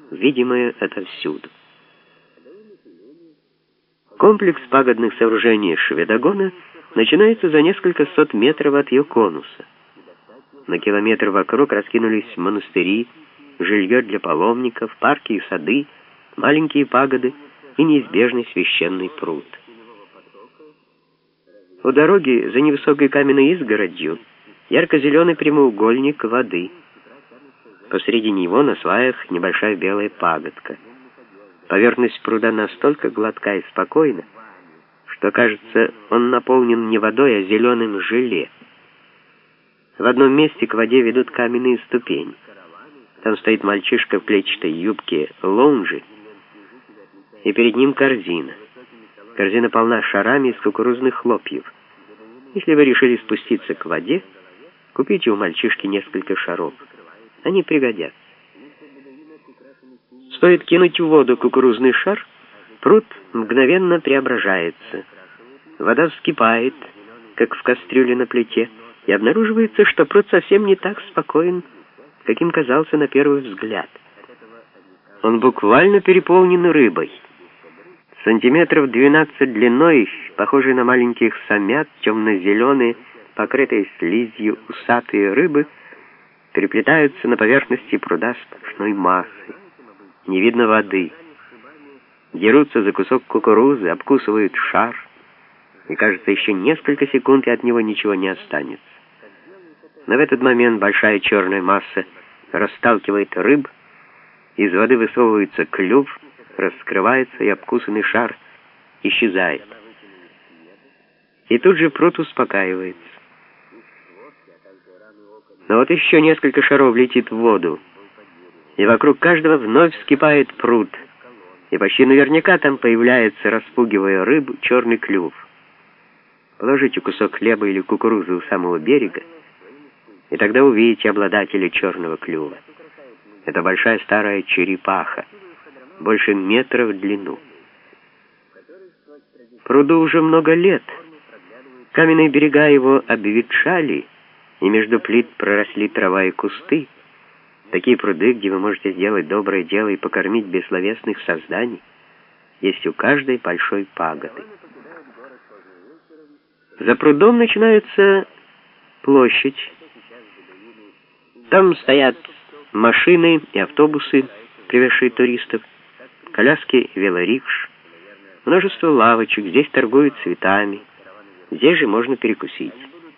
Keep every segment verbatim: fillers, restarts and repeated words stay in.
видимое отовсюду. Комплекс пагодных сооружений Шведогона начинается за несколько сот метров от ее конуса. На километр вокруг раскинулись монастыри, жилье для паломников, парки и сады, маленькие пагоды и неизбежный священный пруд. У дороги за невысокой каменной изгородью ярко-зеленый прямоугольник воды. Посреди него на сваях небольшая белая пагодка. Поверхность пруда настолько гладка и спокойна, что, кажется, он наполнен не водой, а зеленым желе. В одном месте к воде ведут каменные ступени. Там стоит мальчишка в клетчатой юбке лонжи, и перед ним корзина. Корзина полна шарами из кукурузных хлопьев. Если вы решили спуститься к воде, купите у мальчишки несколько шаров. Они пригодятся. Стоит кинуть в воду кукурузный шар, пруд мгновенно преображается. Вода вскипает, как в кастрюле на плите, и обнаруживается, что пруд совсем не так спокоен, каким казался на первый взгляд. Он буквально переполнен рыбой. Сантиметров двенадцать длиной, похожие на маленьких самят, темно-зеленые, покрытые слизью усатые рыбы, переплетаются на поверхности пруда сплошной массой. Не видно воды. Дерутся за кусок кукурузы, обкусывают шар, и, кажется, еще несколько секунд, и от него ничего не останется. Но в этот момент большая черная масса расталкивает рыб, из воды высовывается клюв, раскрывается, и обкусанный шар исчезает. И тут же пруд успокаивается. Но вот еще несколько шаров летит в воду, и вокруг каждого вновь вскипает пруд, и почти наверняка там появляется, распугивая рыбу, черный клюв. Положите кусок хлеба или кукурузы у самого берега, и тогда увидите обладателя черного клюва. Это большая старая черепаха, больше метра в длину. Пруду уже много лет. Каменные берега его обветшали, и между плит проросли трава и кусты. Такие пруды, где вы можете сделать доброе дело и покормить бессловесных созданий, есть у каждой большой пагоды. За прудом начинается площадь. Там стоят машины и автобусы, привезшие туристов, коляски велорикш, множество лавочек, здесь торгуют цветами, здесь же можно перекусить.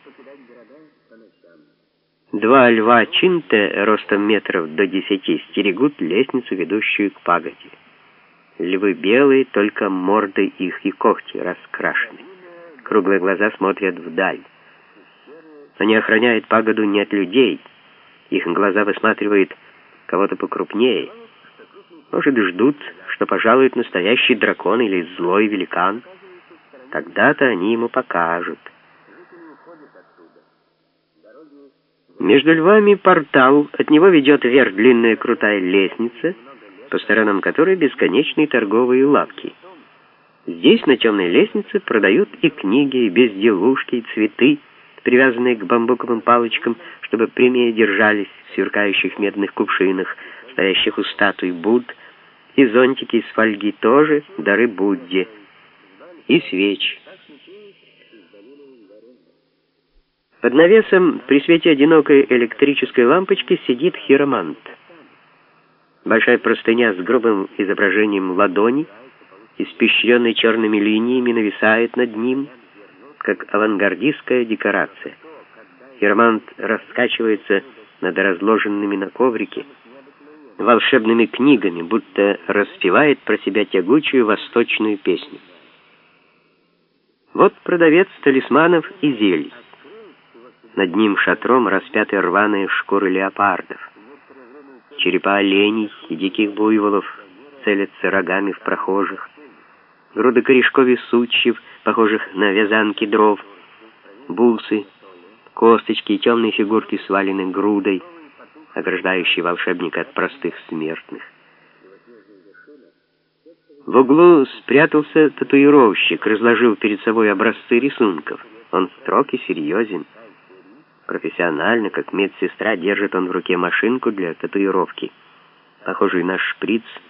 Два льва чинте ростом метров до десяти стерегут лестницу, ведущую к пагоде. Львы белые, только морды их и когти раскрашены. Круглые глаза смотрят вдаль. Они охраняют пагоду не от людей. Их глаза высматривают кого-то покрупнее. Может, ждут, что пожалует настоящий дракон или злой великан. Тогда-то они ему покажут. Между львами портал, от него ведет вверх длинная крутая лестница, по сторонам которой бесконечные торговые лавки. Здесь, на темной лестнице, продают и книги, и безделушки, и цветы, привязанные к бамбуковым палочкам, чтобы прямее держались в сверкающих медных кувшинах, стоящих у статуй Будд, и зонтики из фольги тоже, дары Будде, и свечи. Под навесом при свете одинокой электрической лампочки сидит хиромант. Большая простыня с грубым изображением ладони, испещренной черными линиями, нависает над ним, как авангардистская декорация. Хиромант раскачивается над разложенными на коврике волшебными книгами, будто распевает про себя тягучую восточную песню. Вот продавец талисманов и зелий. Над ним шатром распяты рваные шкуры леопардов. Черепа оленей и диких буйволов целятся рогами в прохожих. Груды корешков и сучьев, похожих на вязанки дров. Бусы, косточки и темные фигурки свалены грудой, ограждающей волшебника от простых смертных. В углу спрятался татуировщик, разложил перед собой образцы рисунков. Он строг и серьезен. Профессионально, как медсестра, держит он в руке машинку для татуировки. похожий на шприц,